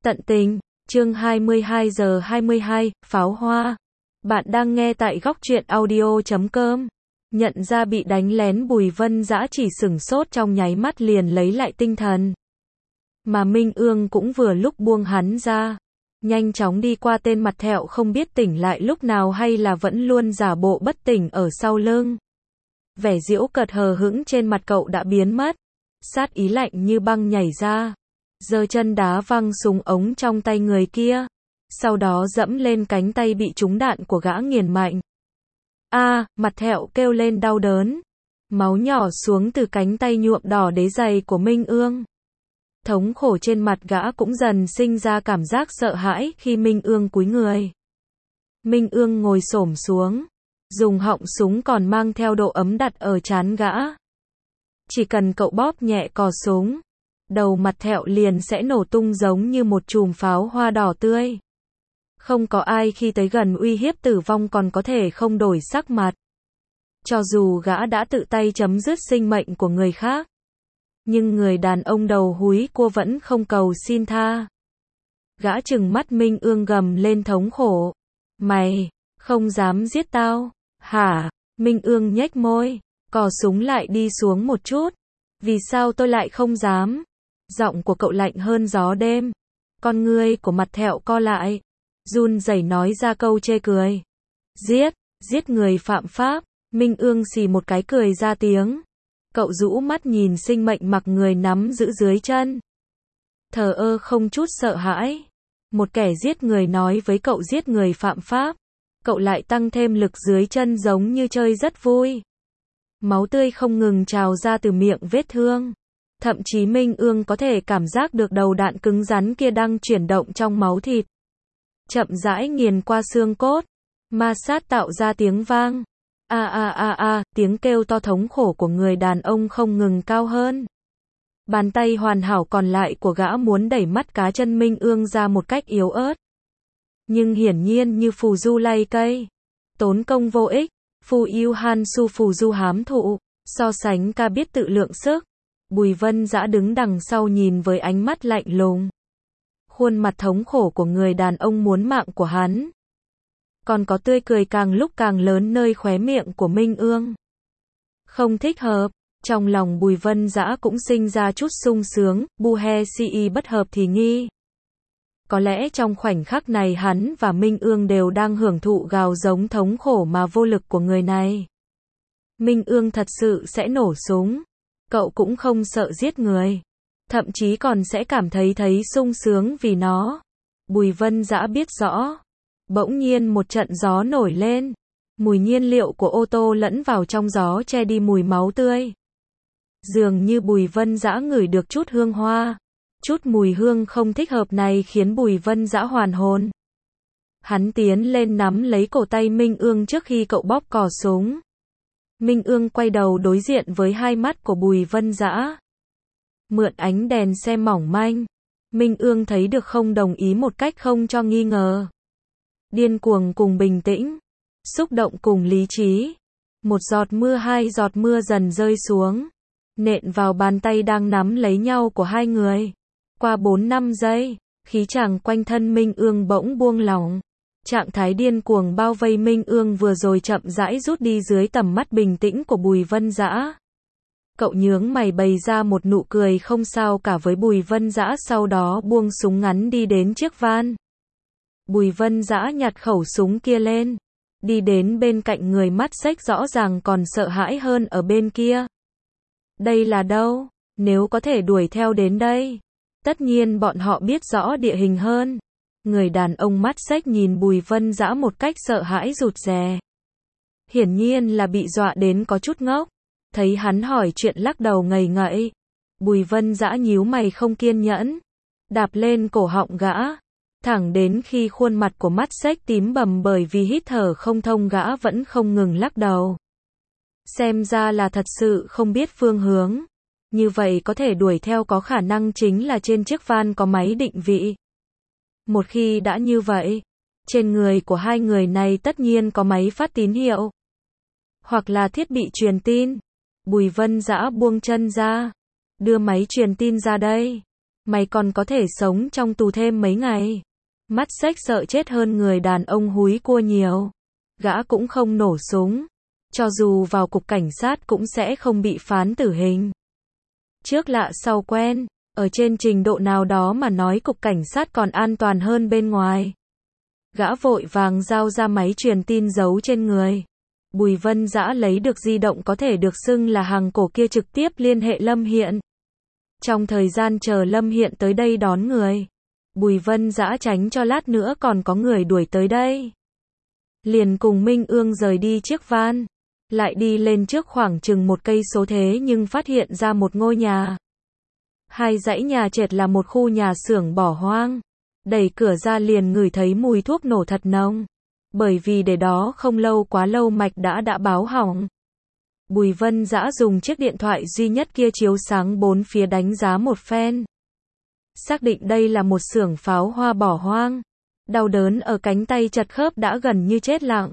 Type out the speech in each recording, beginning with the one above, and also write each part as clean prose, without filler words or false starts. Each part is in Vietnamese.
Tận tình, chương 22 giờ 22, pháo hoa. Bạn đang nghe tại góc truyện audio.com. Nhận ra bị đánh lén, Bùi Vân Dã chỉ sửng sốt trong nháy mắt liền lấy lại tinh thần. Mà Minh Ương cũng vừa lúc buông hắn ra. Nhanh chóng đi qua tên mặt thẹo không biết tỉnh lại lúc nào hay là vẫn luôn giả bộ bất tỉnh ở sau lưng. Vẻ giễu cợt hờ hững trên mặt cậu đã biến mất. Sát ý lạnh như băng nhảy ra. Giơ chân đá văng súng ống trong tay người kia. Sau đó dẫm lên cánh tay bị trúng đạn của gã nghiền mạnh. Mặt thẹo kêu lên đau đớn. Máu nhỏ xuống từ cánh tay nhuộm đỏ đế giày của Minh Ương. Thống khổ trên mặt gã cũng dần sinh ra cảm giác sợ hãi khi Minh Ương cúi người. Minh Ương ngồi xổm xuống. Dùng họng súng còn mang theo độ ấm đặt ở trán gã. Chỉ cần cậu bóp nhẹ cò súng, đầu mặt thẹo liền sẽ nổ tung giống như một chùm pháo hoa đỏ tươi. Không có ai khi tới gần uy hiếp tử vong còn có thể không đổi sắc mặt. Cho dù gã đã tự tay chấm dứt sinh mệnh của người khác. Nhưng người đàn ông đầu húi cua vẫn không cầu xin tha. Gã trừng mắt Minh Ương gầm lên thống khổ. Mày, không dám giết tao, hả? Minh Ương nhếch môi, cò súng lại đi xuống một chút. Vì sao tôi lại không dám? Giọng của cậu lạnh hơn gió đêm. Con ngươi của mặt thẹo co lại. Run rẩy nói ra câu chê cười. Giết người phạm pháp. Minh Ương xì một cái cười ra tiếng. Cậu rũ mắt nhìn sinh mệnh mặc người nắm giữ dưới chân. Thờ ơ không chút sợ hãi. Một kẻ giết người nói với cậu giết người phạm pháp. Cậu lại tăng thêm lực dưới chân giống như chơi rất vui. Máu tươi không ngừng trào ra từ miệng vết thương. Thậm chí Minh Ương có thể cảm giác được đầu đạn cứng rắn kia đang chuyển động trong máu thịt. Chậm rãi nghiền qua xương cốt. Ma sát tạo ra tiếng vang. Tiếng kêu to thống khổ của người đàn ông không ngừng cao hơn. Bàn tay hoàn hảo còn lại của gã muốn đẩy mắt cá chân Minh Ương ra một cách yếu ớt. Nhưng hiển nhiên như phù du lay cây. Tốn công vô ích. Phù yêu han su phù du hám thụ. So sánh ca biết tự lượng sức. Bùi Vân Dã đứng đằng sau nhìn với ánh mắt lạnh lùng. Khuôn mặt thống khổ của người đàn ông muốn mạng của hắn. Còn có tươi cười càng lúc càng lớn nơi khóe miệng của Minh Ương. Không thích hợp. Trong lòng Bùi Vân Dã cũng sinh ra chút sung sướng. Bu he si bất hợp thì nghi. Có lẽ trong khoảnh khắc này hắn và Minh Ương đều đang hưởng thụ gào giống thống khổ mà vô lực của người này. Minh Ương thật sự sẽ nổ súng. Cậu cũng không sợ giết người. Thậm chí còn sẽ cảm thấy sung sướng vì nó. Bùi Vân Dã biết rõ. Bỗng nhiên một trận gió nổi lên. Mùi nhiên liệu của ô tô lẫn vào trong gió che đi mùi máu tươi. Dường như Bùi Vân Dã ngửi được chút hương hoa. Chút mùi hương không thích hợp này khiến Bùi Vân Dã hoàn hồn. Hắn tiến lên nắm lấy cổ tay Minh Ương trước khi cậu bóp cò súng. Minh Ương quay đầu đối diện với hai mắt của Bùi Vân Dã. Mượn ánh đèn xe mỏng manh. Minh Ương thấy được không đồng ý một cách không cho nghi ngờ. Điên cuồng cùng bình tĩnh. Xúc động cùng lý trí. Một giọt mưa, hai giọt mưa dần rơi xuống. Nện vào bàn tay đang nắm lấy nhau của hai người. Qua 4-5 giây, khí chàng quanh thân Minh Ương bỗng buông lỏng. Trạng thái điên cuồng bao vây Minh Ương vừa rồi chậm rãi rút đi dưới tầm mắt bình tĩnh của Bùi Vân Dã. Cậu nhướng mày bày ra một nụ cười không sao cả với Bùi Vân Dã, sau đó buông súng ngắn đi đến chiếc van. Bùi Vân Dã nhặt khẩu súng kia lên. Đi đến bên cạnh người mắt xếch rõ ràng còn sợ hãi hơn ở bên kia. Đây là đâu? Nếu có thể đuổi theo đến đây. Tất nhiên bọn họ biết rõ địa hình hơn. Người đàn ông mắt xếch nhìn Bùi Vân Dã một cách sợ hãi rụt rè. Hiển nhiên là bị dọa đến có chút ngốc. Thấy hắn hỏi chuyện lắc đầu ngây ngậy. Bùi Vân Dã nhíu mày không kiên nhẫn. Đạp lên cổ họng gã. Thẳng đến khi khuôn mặt của mắt xếch tím bầm bởi vì hít thở không thông gã vẫn không ngừng lắc đầu. Xem ra là thật sự không biết phương hướng. Như vậy có thể đuổi theo có khả năng chính là trên chiếc van có máy định vị. Một khi đã như vậy, trên người của hai người này tất nhiên có máy phát tín hiệu. Hoặc là thiết bị truyền tin. Bùi Vân Dã buông chân ra. Đưa máy truyền tin ra đây. Mày còn có thể sống trong tù thêm mấy ngày. Mắt xếch sợ chết hơn người đàn ông húi cua nhiều. Gã cũng không nổ súng. Cho dù vào cục cảnh sát cũng sẽ không bị phán tử hình. Trước lạ sau quen, ở trên trình độ nào đó mà nói cục cảnh sát còn an toàn hơn bên ngoài. Gã vội vàng giao ra máy truyền tin giấu trên người. Bùi Vân Dã lấy được di động có thể được xưng là hàng cổ kia trực tiếp liên hệ Lâm Hiện. Trong thời gian chờ Lâm Hiện tới đây đón người, Bùi Vân Dã tránh cho lát nữa còn có người đuổi tới đây. Liền cùng Minh Ương rời đi chiếc van, lại đi lên trước khoảng chừng 1 cây số thế nhưng phát hiện ra một ngôi nhà. 2 dãy nhà trệt là một khu nhà xưởng bỏ hoang. Đẩy cửa ra liền ngửi thấy mùi thuốc nổ thật nồng. Bởi vì để đó không lâu quá lâu mạch đã báo hỏng. Bùi Vân Dã dùng chiếc điện thoại duy nhất kia chiếu sáng 4 phía đánh giá một phen. Xác định đây là một xưởng pháo hoa bỏ hoang. Đau đớn ở cánh tay chật khớp đã gần như chết lặng.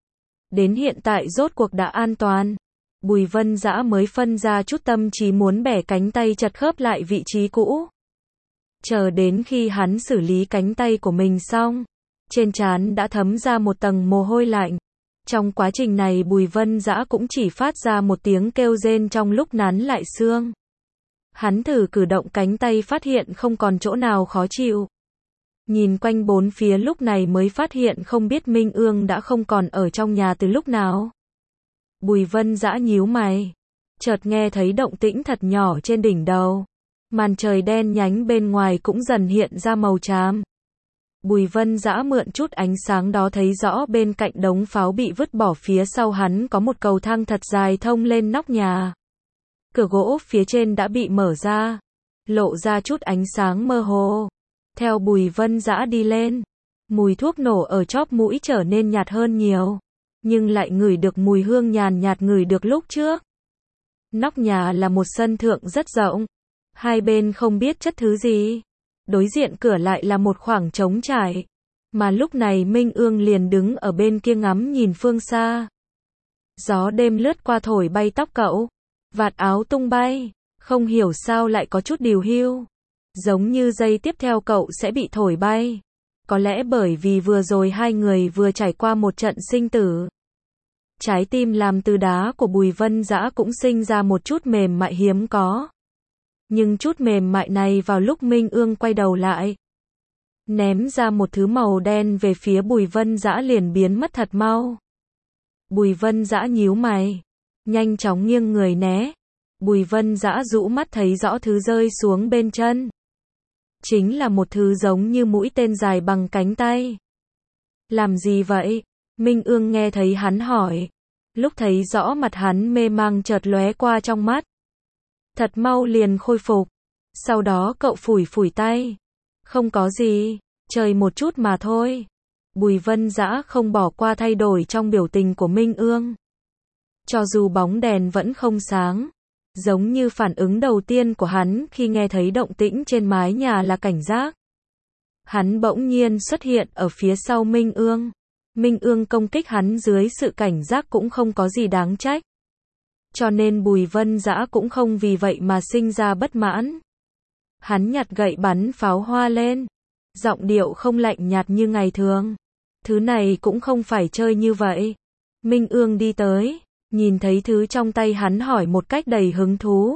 Đến hiện tại rốt cuộc đã an toàn. Bùi Vân Dã mới phân ra chút tâm trí muốn bẻ cánh tay chật khớp lại vị trí cũ. Chờ đến khi hắn xử lý cánh tay của mình xong, trên trán đã thấm ra một tầng mồ hôi lạnh. Trong quá trình này Bùi Vân Dã cũng chỉ phát ra một tiếng kêu rên trong lúc nắn lại xương. Hắn thử cử động cánh tay phát hiện không còn chỗ nào khó chịu. Nhìn quanh 4 phía lúc này mới phát hiện không biết Minh Ương đã không còn ở trong nhà từ lúc nào. Bùi Vân Dã nhíu mày, chợt nghe thấy động tĩnh thật nhỏ trên đỉnh đầu. Màn trời đen nhánh bên ngoài cũng dần hiện ra màu xám. Bùi Vân Dã mượn chút ánh sáng đó thấy rõ bên cạnh đống pháo bị vứt bỏ phía sau hắn có một cầu thang thật dài thông lên nóc nhà. Cửa gỗ phía trên đã bị mở ra, lộ ra chút ánh sáng mơ hồ. Theo Bùi Vân Dã đi lên, mùi thuốc nổ ở chóp mũi trở nên nhạt hơn nhiều, nhưng lại ngửi được mùi hương nhàn nhạt ngửi được lúc trước. Nóc nhà là một sân thượng rất rộng, hai bên không biết chất thứ gì. Đối diện cửa lại là một khoảng trống trải, mà lúc này Minh Ương liền đứng ở bên kia ngắm nhìn phương xa. Gió đêm lướt qua thổi bay tóc cậu, vạt áo tung bay, không hiểu sao lại có chút điều hưu. Giống như giây tiếp theo cậu sẽ bị thổi bay. Có lẽ bởi vì vừa rồi hai người vừa trải qua một trận sinh tử. Trái tim làm từ đá của Bùi Vân Dã cũng sinh ra một chút mềm mại hiếm có. Nhưng chút mềm mại này vào lúc Minh Ương quay đầu lại, ném ra một thứ màu đen về phía Bùi Vân Dã liền biến mất thật mau. Bùi Vân Dã nhíu mày, nhanh chóng nghiêng người né. Bùi Vân Dã rũ mắt thấy rõ thứ rơi xuống bên chân. Chính là một thứ giống như mũi tên dài bằng cánh tay. Làm gì vậy? Minh Ương nghe thấy hắn hỏi. Lúc thấy rõ mặt hắn mê mang chợt lóe qua trong mắt. Thật mau liền khôi phục. Sau đó cậu phủi phủi tay. Không có gì, chơi một chút mà thôi. Bùi Vân Dã không bỏ qua thay đổi trong biểu tình của Minh Ương. Cho dù bóng đèn vẫn không sáng, giống như phản ứng đầu tiên của hắn khi nghe thấy động tĩnh trên mái nhà là cảnh giác. Hắn bỗng nhiên xuất hiện ở phía sau Minh Ương. Minh Ương công kích hắn dưới sự cảnh giác cũng không có gì đáng trách. Cho nên Bùi Vân Dã cũng không vì vậy mà sinh ra bất mãn. Hắn nhặt gậy bắn pháo hoa lên. Giọng điệu không lạnh nhạt như ngày thường. Thứ này cũng không phải chơi như vậy. Minh Ương đi tới, nhìn thấy thứ trong tay hắn hỏi một cách đầy hứng thú.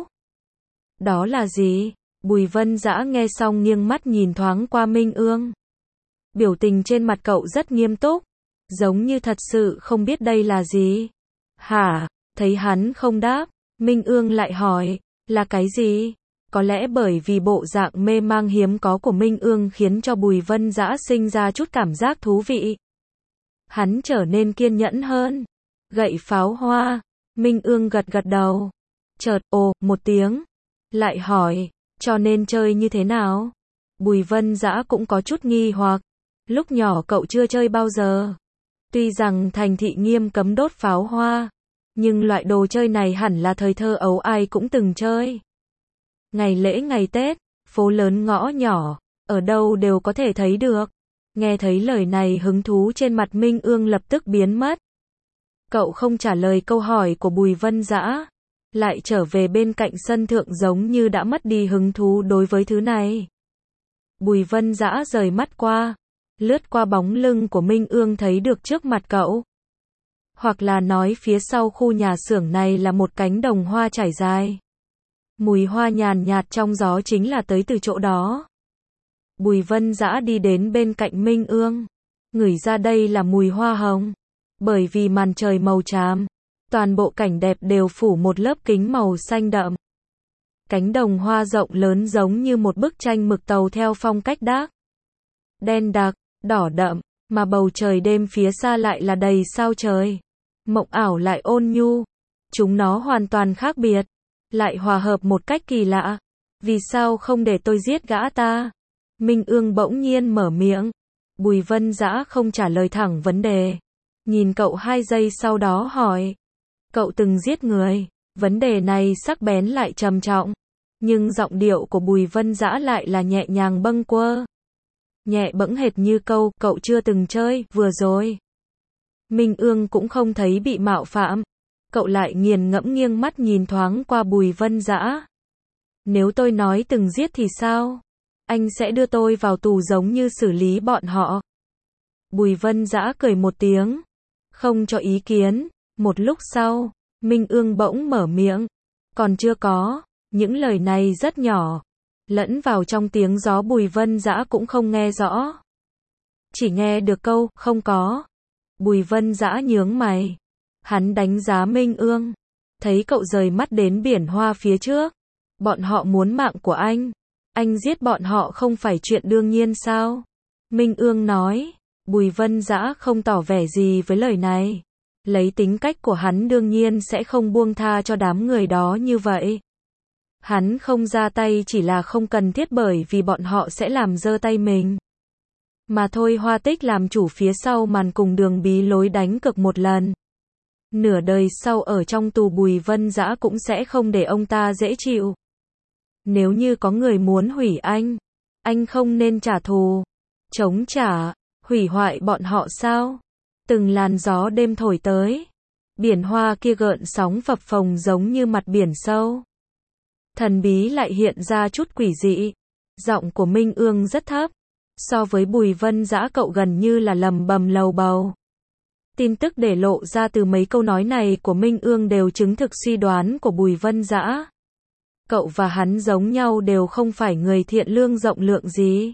Đó là gì? Bùi Vân Dã nghe xong nghiêng mắt nhìn thoáng qua Minh Ương. Biểu tình trên mặt cậu rất nghiêm túc, giống như thật sự không biết đây là gì. Hả? Thấy hắn không đáp, Minh Ương lại hỏi, là cái gì? Có lẽ bởi vì bộ dạng mê mang hiếm có của Minh Ương khiến cho Bùi Vân Dã sinh ra chút cảm giác thú vị. Hắn trở nên kiên nhẫn hơn. Gậy pháo hoa. Minh Ương gật gật đầu. Chợt ồ một tiếng. Lại hỏi, cho nên chơi như thế nào? Bùi Vân Dã cũng có chút nghi hoặc. Lúc nhỏ cậu chưa chơi bao giờ. Tuy rằng thành thị nghiêm cấm đốt pháo hoa, nhưng loại đồ chơi này hẳn là thời thơ ấu ai cũng từng chơi. Ngày lễ ngày Tết, phố lớn ngõ nhỏ, ở đâu đều có thể thấy được. Nghe thấy lời này hứng thú trên mặt Minh Ương lập tức biến mất. Cậu không trả lời câu hỏi của Bùi Vân Dã. lại trở về bên cạnh sân thượng giống như đã mất đi hứng thú đối với thứ này. Bùi Vân Dã rời mắt qua, lướt qua bóng lưng của Minh Ương thấy được trước mặt cậu. Hoặc là nói phía sau khu nhà xưởng này là một cánh đồng hoa trải dài. Mùi hoa nhàn nhạt trong gió chính là tới từ chỗ đó. Bùi Vân Dã đi đến bên cạnh Minh Ương, ngửi ra đây là mùi hoa hồng. Bởi vì màn trời màu tràm, toàn bộ cảnh đẹp đều phủ một lớp kính màu xanh đậm. Cánh đồng hoa rộng lớn giống như một bức tranh mực tàu theo phong cách đác. Đen đặc, đỏ đậm, mà bầu trời đêm phía xa lại là đầy sao trời. Mộng ảo lại ôn nhu. Chúng nó hoàn toàn khác biệt, lại hòa hợp một cách kỳ lạ. Vì sao không để tôi giết gã ta? Minh Ương bỗng nhiên mở miệng. Bùi Vân Dã không trả lời thẳng vấn đề. Nhìn cậu 2 giây sau đó hỏi. Cậu từng giết người? Vấn đề này sắc bén lại trầm trọng. Nhưng giọng điệu của Bùi Vân Dã lại là nhẹ nhàng bâng quơ. Nhẹ bẫng hệt như câu, cậu chưa từng chơi, vừa rồi. Minh Ương cũng không thấy bị mạo phạm. Cậu lại nghiền ngẫm nghiêng mắt nhìn thoáng qua Bùi Vân Dã. Nếu tôi nói từng giết thì sao? Anh sẽ đưa tôi vào tù giống như xử lý bọn họ. Bùi Vân Dã cười một tiếng, không cho ý kiến. Một lúc sau, Minh Ương bỗng mở miệng. Còn chưa có, những lời này rất nhỏ, lẫn vào trong tiếng gió Bùi Vân Dã cũng không nghe rõ. Chỉ nghe được câu, không có. Bùi Vân Dã nhướng mày. Hắn đánh giá Minh Ương. Thấy cậu rời mắt đến biển hoa phía trước. Bọn họ muốn mạng của anh giết bọn họ không phải chuyện đương nhiên sao? Minh Ương nói. Bùi Vân Dã không tỏ vẻ gì với lời này. Lấy tính cách của hắn đương nhiên sẽ không buông tha cho đám người đó như vậy. Hắn không ra tay chỉ là không cần thiết bởi vì bọn họ sẽ làm dơ tay mình. Mà thôi Hoa Tích làm chủ phía sau màn cùng Đường Bí Lối đánh cược một lần. Nửa đời sau ở trong tù Bùi Vân Dã cũng sẽ không để ông ta dễ chịu. Nếu như có người muốn hủy anh không nên trả thù. Chống trả, hủy hoại bọn họ sao? Từng làn gió đêm thổi tới. Biển hoa kia gợn sóng phập phồng giống như mặt biển sâu. Thần bí lại hiện ra chút quỷ dị. Giọng của Minh Ương rất thấp. So với Bùi Vân Dã cậu gần như là lầm bầm lầu bầu. Tin tức để lộ ra từ mấy câu nói này của Minh Ương đều chứng thực suy đoán của Bùi Vân Dã. Cậu và hắn giống nhau đều không phải người thiện lương rộng lượng gì.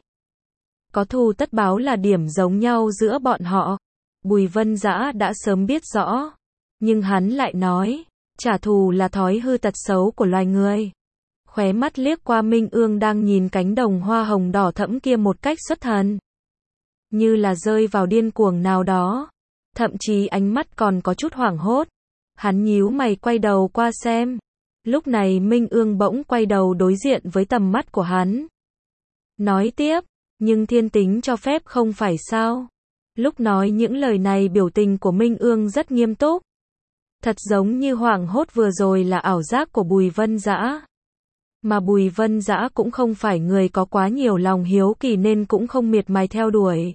Có thù tất báo là điểm giống nhau giữa bọn họ. Bùi Vân Dã đã sớm biết rõ. Nhưng hắn lại nói, trả thù là thói hư tật xấu của loài người. Khóe mắt liếc qua Minh Ương đang nhìn cánh đồng hoa hồng đỏ thẫm kia một cách xuất thần. Như là rơi vào điên cuồng nào đó. Thậm chí ánh mắt còn có chút hoảng hốt. Hắn nhíu mày quay đầu qua xem. Lúc này Minh Ương bỗng quay đầu đối diện với tầm mắt của hắn. Nói tiếp, nhưng thiên tính cho phép không phải sao? Lúc nói những lời này biểu tình của Minh Ương rất nghiêm túc. Thật giống như hoảng hốt vừa rồi là ảo giác của Bùi Vân Dã. Mà Bùi Vân Dã cũng không phải người có quá nhiều lòng hiếu kỳ nên cũng không miệt mài theo đuổi.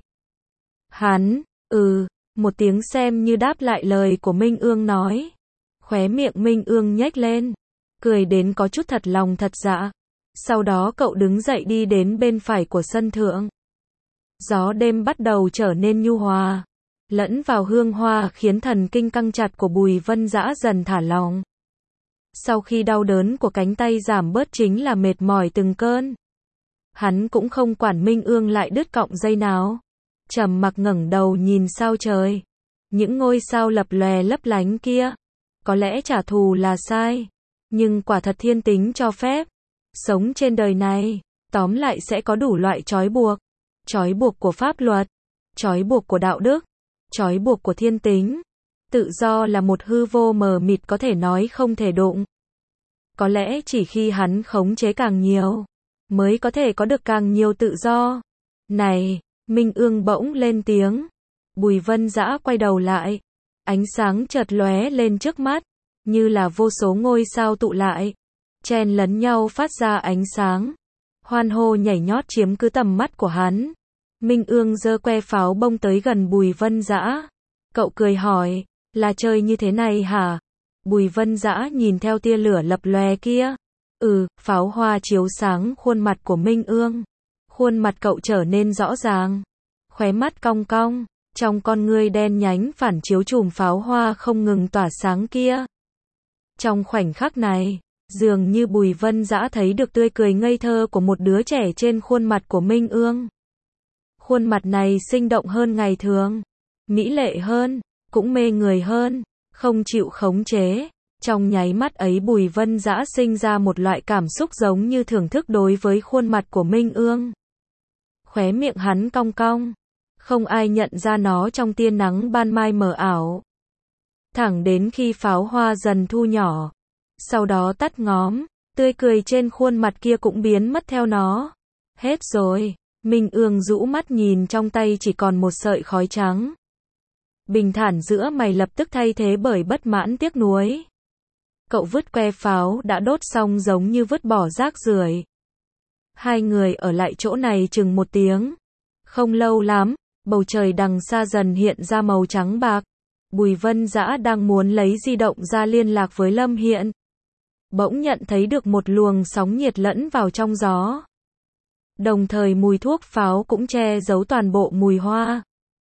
Hắn, một tiếng xem như đáp lại lời của Minh Ương nói. Khóe miệng Minh Ương nhếch lên, cười đến có chút thật lòng thật dạ. Sau đó cậu đứng dậy đi đến bên phải của sân thượng. Gió đêm bắt đầu trở nên nhu hòa, lẫn vào hương hoa khiến thần kinh căng chặt của Bùi Vân Dã dần thả lỏng. Sau khi đau đớn của cánh tay giảm bớt chính là mệt mỏi từng cơn. Hắn cũng không quản Minh Ương lại đứt cọng dây nào. Trầm mặc ngẩng đầu nhìn sao trời. Những ngôi sao lập lòe lấp lánh kia. Có lẽ trả thù là sai. Nhưng quả thật thiên tính cho phép. Sống trên đời này, tóm lại sẽ có đủ loại trói buộc. Trói buộc của pháp luật. Trói buộc của đạo đức. Trói buộc của thiên tính. Tự do là một hư vô mờ mịt có thể nói không thể đụng. Có lẽ chỉ khi hắn khống chế càng nhiều, mới có thể có được càng nhiều tự do. Này, Minh Ương bỗng lên tiếng. Bùi Vân Dã quay đầu lại. Ánh sáng chợt lóe lên trước mắt, như là vô số ngôi sao tụ lại, chen lấn nhau phát ra ánh sáng. Hoan hô nhảy nhót chiếm cứ tầm mắt của hắn. Minh Ương giơ que pháo bông tới gần Bùi Vân Dã. Cậu cười hỏi, là chơi như thế này hả? Bùi Vân Dã nhìn theo tia lửa lập lòe kia. Pháo hoa chiếu sáng khuôn mặt của Minh Ương. Khuôn mặt cậu trở nên rõ ràng. Khóe mắt cong cong, trong con ngươi đen nhánh phản chiếu chùm pháo hoa không ngừng tỏa sáng kia. Trong khoảnh khắc này, dường như Bùi Vân Dã thấy được tươi cười ngây thơ của một đứa trẻ trên khuôn mặt của Minh Ương. Khuôn mặt này sinh động hơn ngày thường, mỹ lệ hơn, cũng mê người hơn, không chịu khống chế. Trong nháy mắt ấy Bùi Vân Dã sinh ra một loại cảm xúc giống như thưởng thức đối với khuôn mặt của Minh Ương. Khóe miệng hắn cong cong, không ai nhận ra nó trong tia nắng ban mai mờ ảo. Thẳng đến khi pháo hoa dần thu nhỏ, sau đó tắt ngóm, tươi cười trên khuôn mặt kia cũng biến mất theo nó. Hết rồi, Minh Ương rũ mắt nhìn trong tay chỉ còn một sợi khói trắng. Bình thản giữa mày lập tức thay thế bởi bất mãn tiếc nuối. Cậu vứt que pháo đã đốt xong giống như vứt bỏ rác rưởi. Hai người ở lại chỗ này chừng 1 tiếng. Không lâu lắm, bầu trời đằng xa dần hiện ra màu trắng bạc. Bùi Vân Dã đang muốn lấy di động ra liên lạc với Lâm Hiện. Bỗng nhận thấy được một luồng sóng nhiệt lẫn vào trong gió. Đồng thời mùi thuốc pháo cũng che giấu toàn bộ mùi hoa.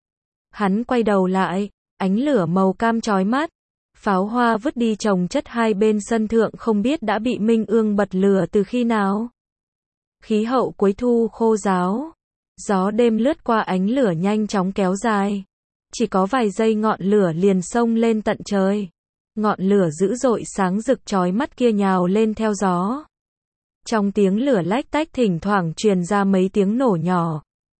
Hắn quay đầu lại, ánh lửa màu cam chói mắt. Pháo hoa vứt đi chồng chất hai bên sân thượng không biết đã bị Minh Ương bật lửa từ khi nào. Khí hậu cuối thu khô ráo. Gió đêm lướt qua ánh lửa nhanh chóng kéo dài. Chỉ có vài giây ngọn lửa liền xông lên tận trời. Ngọn lửa dữ dội sáng rực chói mắt kia nhào lên theo gió. Trong tiếng lửa lách tách thỉnh thoảng truyền ra mấy tiếng nổ nhỏ.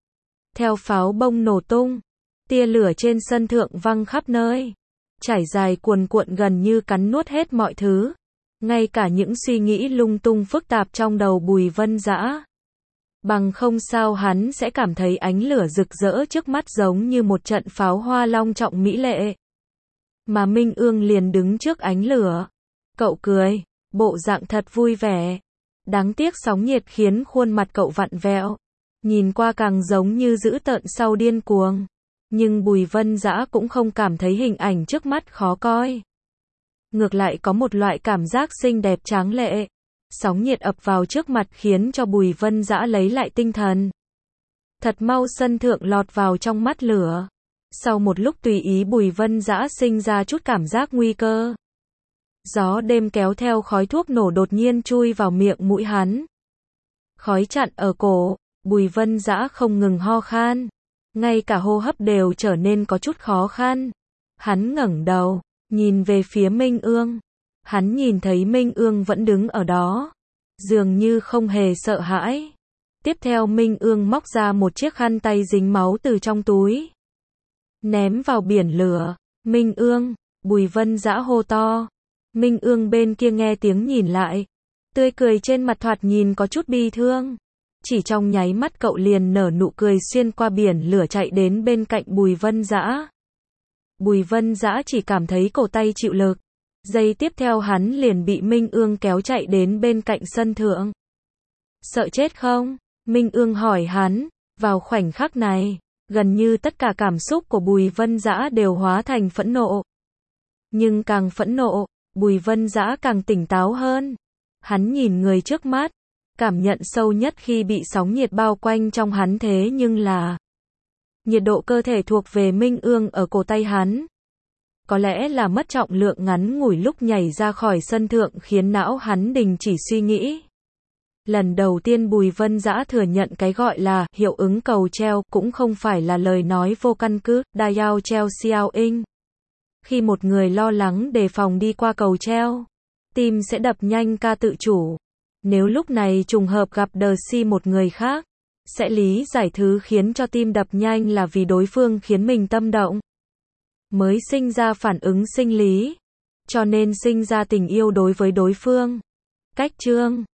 Theo pháo bông nổ tung, tia lửa trên sân thượng văng khắp nơi. Trải dài cuồn cuộn gần như cắn nuốt hết mọi thứ. Ngay cả những suy nghĩ lung tung phức tạp trong đầu Bùi Vân Dã. Bằng không sao hắn sẽ cảm thấy ánh lửa rực rỡ trước mắt giống như một trận pháo hoa long trọng mỹ lệ. Mà Minh Ương liền đứng trước ánh lửa. Cậu cười, bộ dạng thật vui vẻ. Đáng tiếc sóng nhiệt khiến khuôn mặt cậu vặn vẹo. Nhìn qua càng giống như dữ tợn sau điên cuồng. Nhưng Bùi Vân Dã cũng không cảm thấy hình ảnh trước mắt khó coi. Ngược lại có một loại cảm giác xinh đẹp tráng lệ. Sóng nhiệt ập vào trước mặt khiến cho Bùi Vân Dã lấy lại tinh thần. Thật mau sân thượng lọt vào trong mắt lửa. Sau một lúc tùy ý Bùi Vân Dã sinh ra chút cảm giác nguy cơ. Gió đêm kéo theo khói thuốc nổ đột nhiên chui vào miệng mũi hắn. Khói chặn ở cổ, Bùi Vân Dã không ngừng ho khan. Ngay cả hô hấp đều trở nên có chút khó khăn. Hắn ngẩng đầu, nhìn về phía Minh Ương. Hắn nhìn thấy Minh Ương vẫn đứng ở đó. Dường như không hề sợ hãi. Tiếp theo Minh Ương móc ra một chiếc khăn tay dính máu từ trong túi. Ném vào biển lửa. Minh Ương, Bùi Vân Dã hô to. Minh Ương bên kia nghe tiếng nhìn lại. Tươi cười trên mặt thoạt nhìn có chút bi thương. Chỉ trong nháy mắt cậu liền nở nụ cười xuyên qua biển lửa chạy đến bên cạnh Bùi Vân Dã. Bùi Vân Dã chỉ cảm thấy cổ tay chịu lực. Giây tiếp theo hắn liền bị Minh Ương kéo chạy đến bên cạnh sân thượng. Sợ chết không? Minh Ương hỏi hắn. Vào khoảnh khắc này, gần như tất cả cảm xúc của Bùi Vân Dã đều hóa thành phẫn nộ. Nhưng càng phẫn nộ, Bùi Vân Dã càng tỉnh táo hơn. Hắn nhìn người trước mắt. Cảm nhận sâu nhất khi bị sóng nhiệt bao quanh trong hắn thế nhưng là nhiệt độ cơ thể thuộc về Minh Ương ở cổ tay hắn. Có lẽ là mất trọng lượng ngắn ngủi lúc nhảy ra khỏi sân thượng khiến não hắn đình chỉ suy nghĩ. Lần đầu tiên Bùi Vân Dã thừa nhận cái gọi là hiệu ứng cầu treo cũng không phải là lời nói vô căn cứ, đa yao treo xiao inh. Khi một người lo lắng đề phòng đi qua cầu treo, tim sẽ đập nhanh ca tự chủ. Nếu lúc này trùng hợp gặp đờ si một người khác, sẽ lý giải thứ khiến cho tim đập nhanh là vì đối phương khiến mình tâm động. Mới sinh ra phản ứng sinh lý, cho nên sinh ra tình yêu đối với đối phương. Cách chương